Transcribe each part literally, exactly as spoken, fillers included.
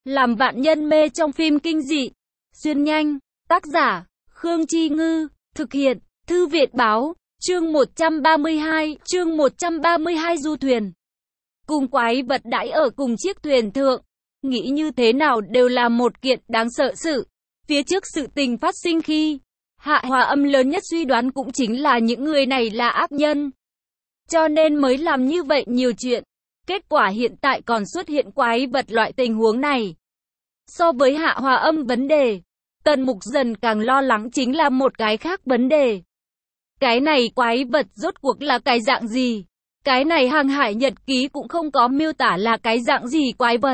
Làm vạn nhân mê trong phim kinh dị. Xuyên nhanh. Tác giả, Khương Chi Ngư. Thực hiện, Thư viện Báo. Chương một trăm ba mươi hai, chương một trăm ba mươi hai du thuyền. Cùng quái vật đãi ở cùng chiếc thuyền thượng. Nghĩ như thế nào đều là một kiện đáng sợ sự. Phía trước sự tình phát sinh khi, Hạ Hòa Âm lớn nhất suy đoán cũng chính là những người này là ác nhân. Cho nên mới làm như vậy nhiều chuyện. Kết quả hiện tại còn xuất hiện quái vật loại tình huống này. So với Hạ Hòa Âm vấn đề, Tần Mục Dần càng lo lắng chính là một cái khác vấn đề. Cái này quái vật rốt cuộc là cái dạng gì? Cái này hàng hải nhật ký cũng không có miêu tả là cái dạng gì quái vật.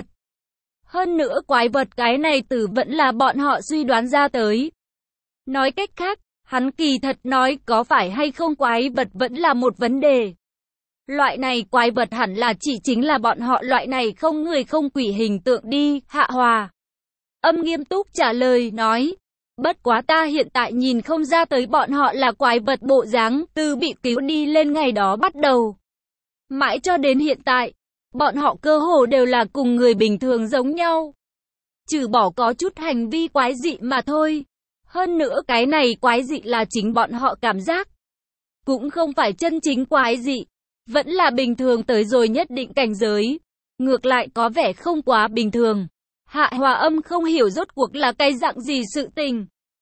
Hơn nữa quái vật cái này từ vẫn là bọn họ suy đoán ra tới. Nói cách khác, hắn kỳ thật nói có phải hay không quái vật vẫn là một vấn đề. Loại này quái vật hẳn là chỉ chính là bọn họ loại này không người không quỷ hình tượng đi, Hạ Hòa Âm nghiêm túc trả lời nói. Bất quá ta hiện tại nhìn không ra tới bọn họ là quái vật bộ dáng, từ bị cứu đi lên ngày đó bắt đầu. Mãi cho đến hiện tại, bọn họ cơ hồ đều là cùng người bình thường giống nhau. Trừ bỏ có chút hành vi quái dị mà thôi. Hơn nữa cái này quái dị là chính bọn họ cảm giác. Cũng không phải chân chính quái dị. Vẫn là bình thường tới rồi nhất định cảnh giới. Ngược lại có vẻ không quá bình thường. Hạ Hòa Âm không hiểu rốt cuộc là cái dạng gì sự tình.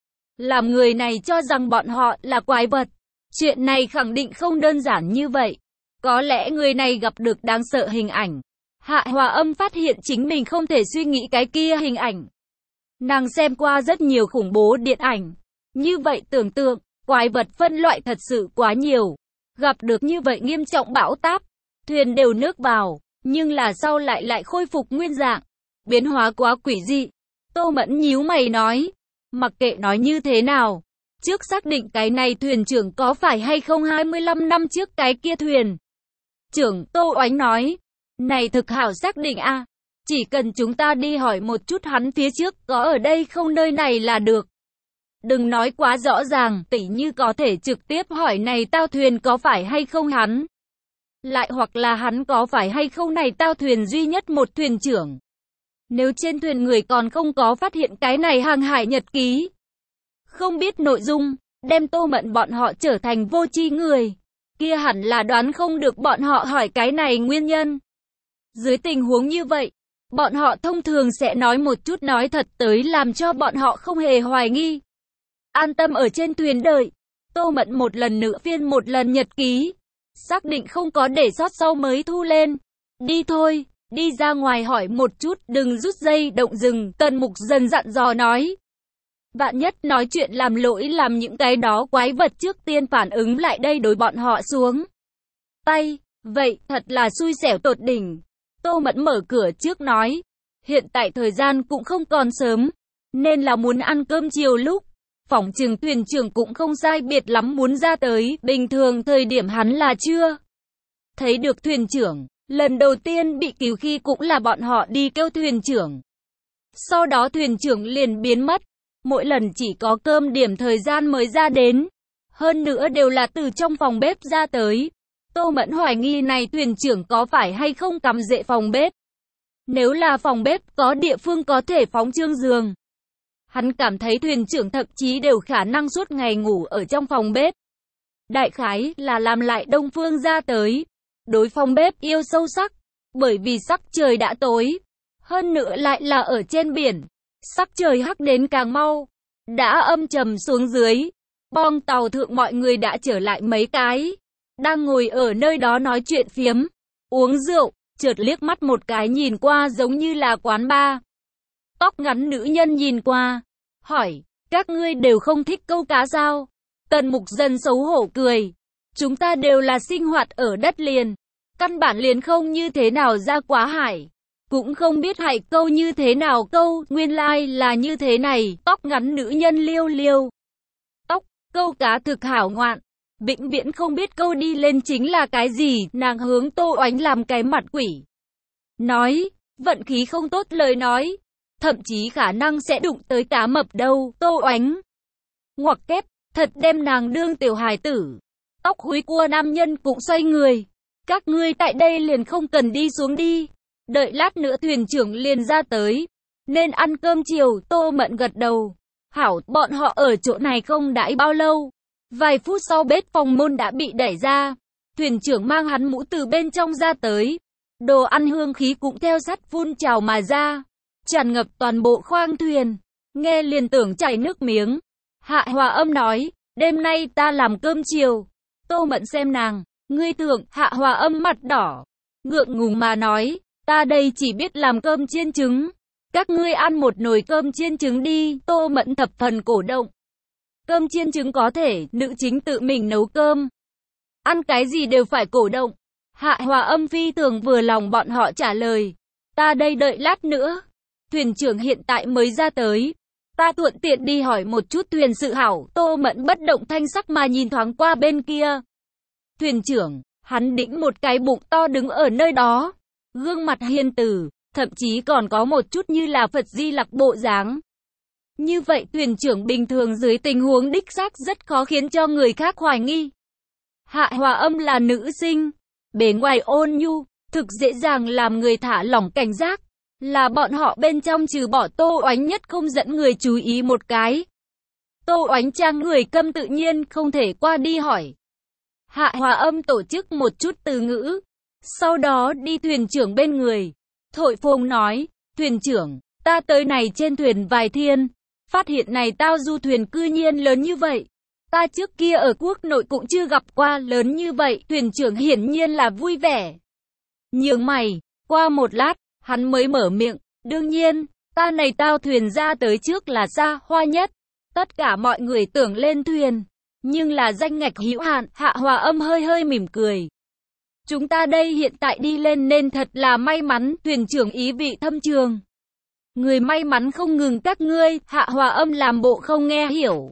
Làm người này cho rằng bọn họ là quái vật. Chuyện này khẳng định không đơn giản như vậy. Có lẽ người này gặp được đáng sợ hình ảnh. Hạ Hòa Âm phát hiện chính mình không thể suy nghĩ cái kia hình ảnh. Nàng xem qua rất nhiều khủng bố điện ảnh. Như vậy tưởng tượng, quái vật phân loại thật sự quá nhiều. Gặp được như vậy nghiêm trọng bão táp, thuyền đều nước vào, nhưng là sau lại lại khôi phục nguyên dạng. Biến hóa quá quỷ dị. Tô Mẫn nhíu mày nói. Mặc kệ nói như thế nào. Trước xác định cái này thuyền trưởng có phải hay không hai mươi lăm năm trước cái kia thuyền. Trưởng Tô Oánh nói. Này thực hảo xác định a à. Chỉ cần chúng ta đi hỏi một chút hắn phía trước có ở đây không nơi này là được. Đừng nói quá rõ ràng, tỉ như có thể trực tiếp hỏi này tao thuyền có phải hay không hắn. Lại hoặc là hắn có phải hay không này tao thuyền duy nhất một thuyền trưởng. Nếu trên thuyền người còn không có phát hiện cái này hàng hải nhật ký, không biết nội dung, đem Tô Mẫn bọn họ trở thành vô tri người, kia hẳn là đoán không được bọn họ hỏi cái này nguyên nhân. Dưới tình huống như vậy, bọn họ thông thường sẽ nói một chút nói thật tới làm cho bọn họ không hề hoài nghi. An tâm ở trên thuyền đợi. Tô Mẫn một lần nữa phiên một lần nhật ký. Xác định không có để sót sau mới thu lên. Đi thôi, đi ra ngoài hỏi một chút, đừng rút dây động rừng, Tần Mục Dần dặn dò nói. Vạn nhất nói chuyện làm lỗi làm những cái đó quái vật trước tiên phản ứng lại đây đối bọn họ xuống tay. Vậy, thật là xui xẻo tột đỉnh. Tô Mẫn mở cửa trước nói. Hiện tại thời gian cũng không còn sớm, nên là muốn ăn cơm chiều lúc. Phỏng chừng thuyền trưởng cũng không sai biệt lắm muốn ra tới, bình thường thời điểm hắn là chưa thấy được thuyền trưởng. Lần đầu tiên bị cứu khi cũng là bọn họ đi kêu thuyền trưởng. Sau đó thuyền trưởng liền biến mất. Mỗi lần chỉ có cơm điểm thời gian mới ra đến. Hơn nữa đều là từ trong phòng bếp ra tới. Tô Mẫn hoài nghi này thuyền trưởng có phải hay không cắm rễ phòng bếp. Nếu là phòng bếp có địa phương có thể phóng trương giường. Hắn cảm thấy thuyền trưởng thậm chí đều khả năng suốt ngày ngủ ở trong phòng bếp. Đại khái là làm lại Đông Phương ra tới. Đối phòng bếp yêu sâu sắc. Bởi vì sắc trời đã tối. Hơn nữa lại là ở trên biển. Sắc trời hắc đến càng mau. Đã âm trầm xuống dưới. Bong tàu thượng mọi người đã trở lại mấy cái. Đang ngồi ở nơi đó nói chuyện phiếm. Uống rượu. Chợt liếc mắt một cái nhìn qua giống như là quán bar. Tóc ngắn nữ nhân nhìn qua. Hỏi. Các ngươi đều không thích câu cá sao? Tần Mục Dần xấu hổ cười. Chúng ta đều là sinh hoạt ở đất liền. Căn bản liền không như thế nào ra quá hải. Cũng không biết hải câu như thế nào câu. Nguyên lai là như thế này. Tóc ngắn nữ nhân liêu liêu. Tóc. Câu cá thực hảo ngoạn. Vĩnh viễn không biết câu đi lên chính là cái gì. Nàng hướng Tô Oánh làm cái mặt quỷ. Nói. Vận khí không tốt lời nói. Thậm chí khả năng sẽ đụng tới cá mập đâu. Tô Oánh ngoặc kép. Thật đem nàng đương tiểu hài tử. Tóc húi cua nam nhân cũng xoay người. Các ngươi tại đây liền không cần đi xuống đi. Đợi lát nữa thuyền trưởng liền ra tới. Nên ăn cơm chiều, Tô Mẫn gật đầu. Hảo, bọn họ ở chỗ này không đãi bao lâu. Vài phút sau bếp phòng môn đã bị đẩy ra. Thuyền trưởng mang hắn mũ từ bên trong ra tới. Đồ ăn hương khí cũng theo sát phun trào mà ra, tràn ngập toàn bộ khoang thuyền. Nghe liền tưởng chảy nước miếng. Hạ Hòa Âm nói, đêm nay ta làm cơm chiều. Tô Mẫn xem nàng, ngươi tưởng. Hạ Hòa Âm mặt đỏ, ngượng ngùng mà nói, ta đây chỉ biết làm cơm chiên trứng. Các ngươi ăn một nồi cơm chiên trứng đi. Tô Mẫn thập phần cổ động. Cơm chiên trứng có thể, nữ chính tự mình nấu cơm. Ăn cái gì đều phải cổ động. Hạ Hòa Âm phi thường vừa lòng bọn họ trả lời. Ta đây đợi lát nữa. Thuyền trưởng hiện tại mới ra tới. Ta thuận tiện đi hỏi một chút thuyền sự hảo. Tô Mẫn bất động thanh sắc mà nhìn thoáng qua bên kia. Thuyền trưởng, hắn đĩnh một cái bụng to đứng ở nơi đó. Gương mặt hiền từ, thậm chí còn có một chút như là Phật Di Lặc bộ dáng. Như vậy thuyền trưởng bình thường dưới tình huống đích xác rất khó khiến cho người khác hoài nghi. Hạ Hòa Âm là nữ sinh, bề ngoài ôn nhu, thực dễ dàng làm người thả lỏng cảnh giác. Là bọn họ bên trong trừ bỏ Tô Oánh nhất không dẫn người chú ý một cái. Tô Oánh trang người câm tự nhiên không thể qua đi hỏi. Hạ Hòa Âm tổ chức một chút từ ngữ, sau đó đi thuyền trưởng bên người. Thổi phồng nói, thuyền trưởng, ta tới này trên thuyền vài thiên, phát hiện này tao du thuyền cư nhiên lớn như vậy. Ta trước kia ở quốc nội cũng chưa gặp qua lớn như vậy. Thuyền trưởng hiển nhiên là vui vẻ. Nhướng mày, qua một lát, hắn mới mở miệng. Đương nhiên, ta này tao thuyền ra tới trước là xa hoa nhất. Tất cả mọi người tưởng lên thuyền, nhưng là danh ngạch hữu hạn. Hạ Hòa Âm hơi hơi mỉm cười. Chúng ta đây hiện tại đi lên nên thật là may mắn. Thuyền trưởng ý vị thâm trường. Người may mắn không ngừng các ngươi. Hạ Hòa Âm làm bộ không nghe hiểu.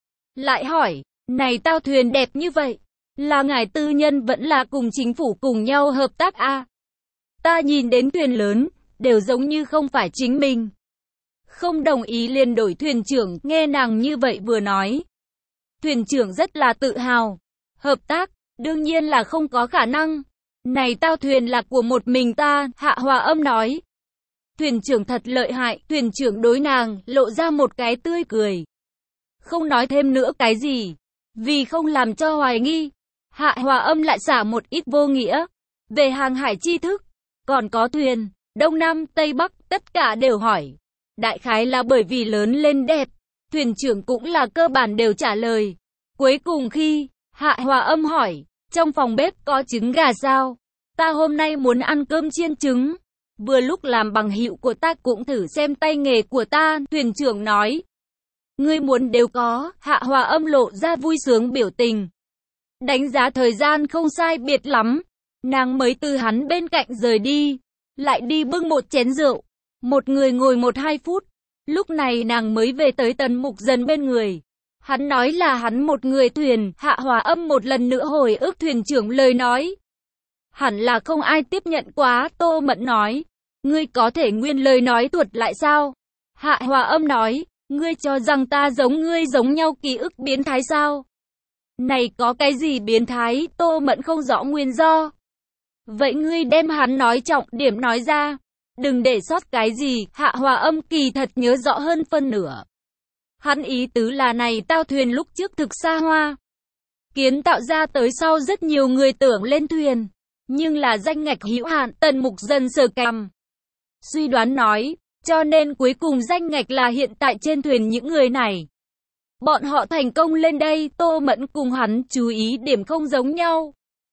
Lại hỏi, này tao thuyền đẹp như vậy, là ngài tư nhân vẫn là cùng chính phủ cùng nhau hợp tác à? Ta nhìn đến thuyền lớn, đều giống như không phải chính mình. Không đồng ý liền đổi thuyền trưởng. Nghe nàng như vậy vừa nói, thuyền trưởng rất là tự hào. Hợp tác, đương nhiên là không có khả năng. Này tao thuyền là của một mình ta. Hạ Hòa Âm nói. Thuyền trưởng thật lợi hại. Thuyền trưởng đối nàng lộ ra một cái tươi cười, không nói thêm nữa cái gì, vì không làm cho hoài nghi. Hạ Hòa Âm lại xả một ít vô nghĩa về hàng hải tri thức, còn có thuyền Đông Nam Tây Bắc tất cả đều hỏi. Đại khái là bởi vì lớn lên đẹp, thuyền trưởng cũng là cơ bản đều trả lời. Cuối cùng khi Hạ Hòa Âm hỏi, trong phòng bếp có trứng gà sao? Ta hôm nay muốn ăn cơm chiên trứng. Vừa lúc làm bằng hữu của ta cũng thử xem tay nghề của ta. Thuyền trưởng nói, ngươi muốn đều có. Hạ Hòa Âm lộ ra vui sướng biểu tình. Đánh giá thời gian không sai biệt lắm, nàng mới từ hắn bên cạnh rời đi, lại đi bưng một chén rượu. Một người ngồi một hai phút, lúc này nàng mới về tới Tần Mục Dần bên người. Hắn nói là hắn một người thuyền. Hạ Hòa Âm một lần nữa hồi ức thuyền trưởng lời nói. Hẳn là không ai tiếp nhận quá. Tô Mẫn nói, ngươi có thể nguyên lời nói thuật lại sao? Hạ Hòa Âm nói, ngươi cho rằng ta giống ngươi giống nhau ký ức biến thái sao? Này có cái gì biến thái? Tô Mẫn không rõ nguyên do. Vậy ngươi đem hắn nói trọng điểm nói ra, đừng để sót cái gì. Hạ Hòa Âm kỳ thật nhớ rõ hơn phân nửa. Hắn ý tứ là này tao thuyền lúc trước thực xa hoa, kiến tạo ra tới sau rất nhiều người tưởng lên thuyền, nhưng là danh ngạch hữu hạn. Tần Mục Dần sờ cằm, suy đoán nói, cho nên cuối cùng danh ngạch là hiện tại trên thuyền những người này. Bọn họ thành công lên đây. Tô Mẫn cùng hắn chú ý điểm không giống nhau.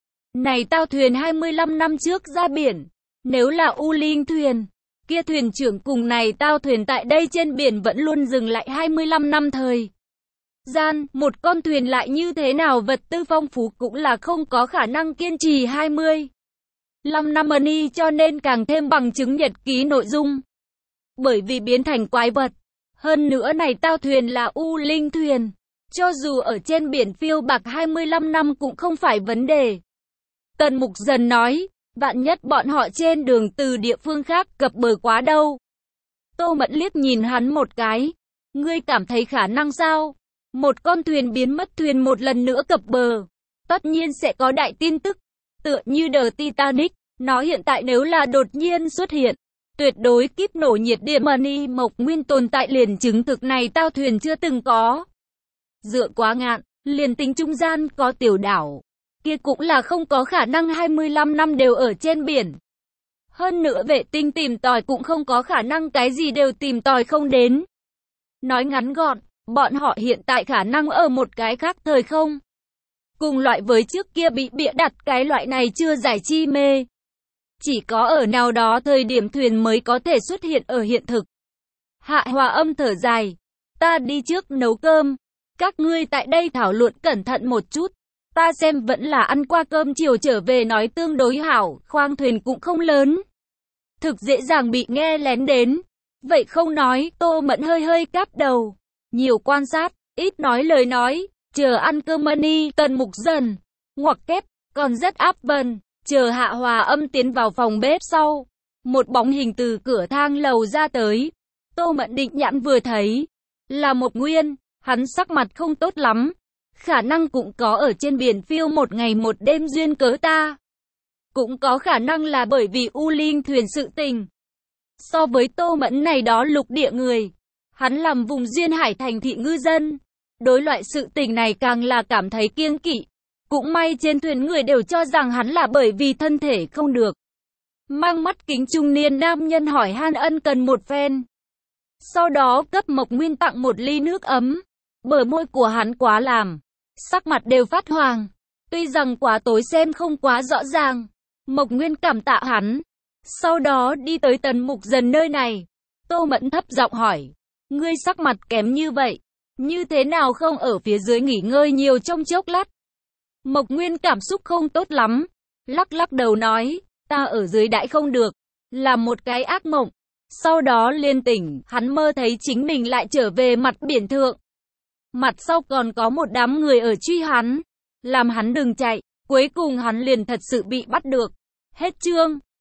Này tao thuyền hai mươi lăm năm trước ra biển, nếu là U Linh thuyền, kia thuyền trưởng cùng này tao thuyền tại đây trên biển vẫn luôn dừng lại hai mươi lăm năm thời gian. Một con thuyền lại như thế nào vật tư phong phú cũng là không có khả năng kiên trì hai mươi lăm năm money, cho nên càng thêm bằng chứng nhật ký nội dung. Bởi vì biến thành quái vật. Hơn nữa này tao thuyền là U Linh thuyền, cho dù ở trên biển phiêu bạc hai mươi lăm năm cũng không phải vấn đề. Tần Mục Dần nói, vạn nhất bọn họ trên đường từ địa phương khác cập bờ quá đâu. Tô Mẫn liếc nhìn hắn một cái, ngươi cảm thấy khả năng sao? Một con thuyền biến mất, thuyền một lần nữa cập bờ, tất nhiên sẽ có đại tin tức, tựa như The Titanic. Nó hiện tại nếu là đột nhiên xuất hiện, tuyệt đối kíp nổ nhiệt điểm money Mộc Nguyên tồn tại liền chứng thực này tao thuyền chưa từng có. Dựa quá ngạn, liền tính trung gian có tiểu đảo, kia cũng là không có khả năng hai mươi lăm năm đều ở trên biển. Hơn nữa vệ tinh tìm tòi cũng không có khả năng cái gì đều tìm tòi không đến. Nói ngắn gọn, bọn họ hiện tại khả năng ở một cái khác thời không. Cùng loại với trước kia bị bịa đặt cái loại này chưa giải chi mê. Chỉ có ở nào đó thời điểm thuyền mới có thể xuất hiện ở hiện thực. Hạ Hòa Âm thở dài. Ta đi trước nấu cơm. Các ngươi tại đây thảo luận cẩn thận một chút. Ta xem vẫn là ăn qua cơm chiều trở về nói tương đối hảo, khoang thuyền cũng không lớn. Thực dễ dàng bị nghe lén đến. Vậy không nói, Tô Mẫn hơi hơi cáp đầu. Nhiều quan sát, ít nói lời nói, chờ ăn cơm money, Tần Mục dần, ngoặc kép, còn rất áp vần, chờ Hạ Hòa Âm tiến vào phòng bếp sau. Một bóng hình từ cửa thang lầu ra tới. Tô Mẫn định nhãn vừa thấy, là Mộc Nguyên, hắn sắc mặt không tốt lắm. Khả năng cũng có ở trên biển phiêu một ngày một đêm duyên cớ ta. Cũng có khả năng là bởi vì U Linh thuyền sự tình. So với Tô Mẫn này đó lục địa người, hắn làm vùng duyên hải thành thị ngư dân. Đối loại sự tình này càng là cảm thấy kiêng kỵ. Cũng may trên thuyền người đều cho rằng hắn là bởi vì thân thể không được. Mang mắt kính trung niên nam nhân hỏi han ân cần một phen. Sau đó cấp Mộc Nguyên tặng một ly nước ấm. Bờ môi của hắn quá làm, sắc mặt đều phát hoàng. Tuy rằng quá tối xem không quá rõ ràng. Mộc Nguyên cảm tạ hắn. Sau đó đi tới Tần Mục dần nơi này. Tô Mẫn thấp giọng hỏi. Ngươi sắc mặt kém như vậy, như thế nào không ở phía dưới nghỉ ngơi nhiều trong chốc lát? Mộc Nguyên cảm xúc không tốt lắm. Lắc lắc đầu nói. Ta ở dưới đãi không được. Là một cái ác mộng. Sau đó liên tỉnh, hắn mơ thấy chính mình lại trở về mặt biển thượng. Mặt sau còn có một đám người ở truy hắn. Làm hắn đừng chạy. Cuối cùng hắn liền thật sự bị bắt được. Hết chương.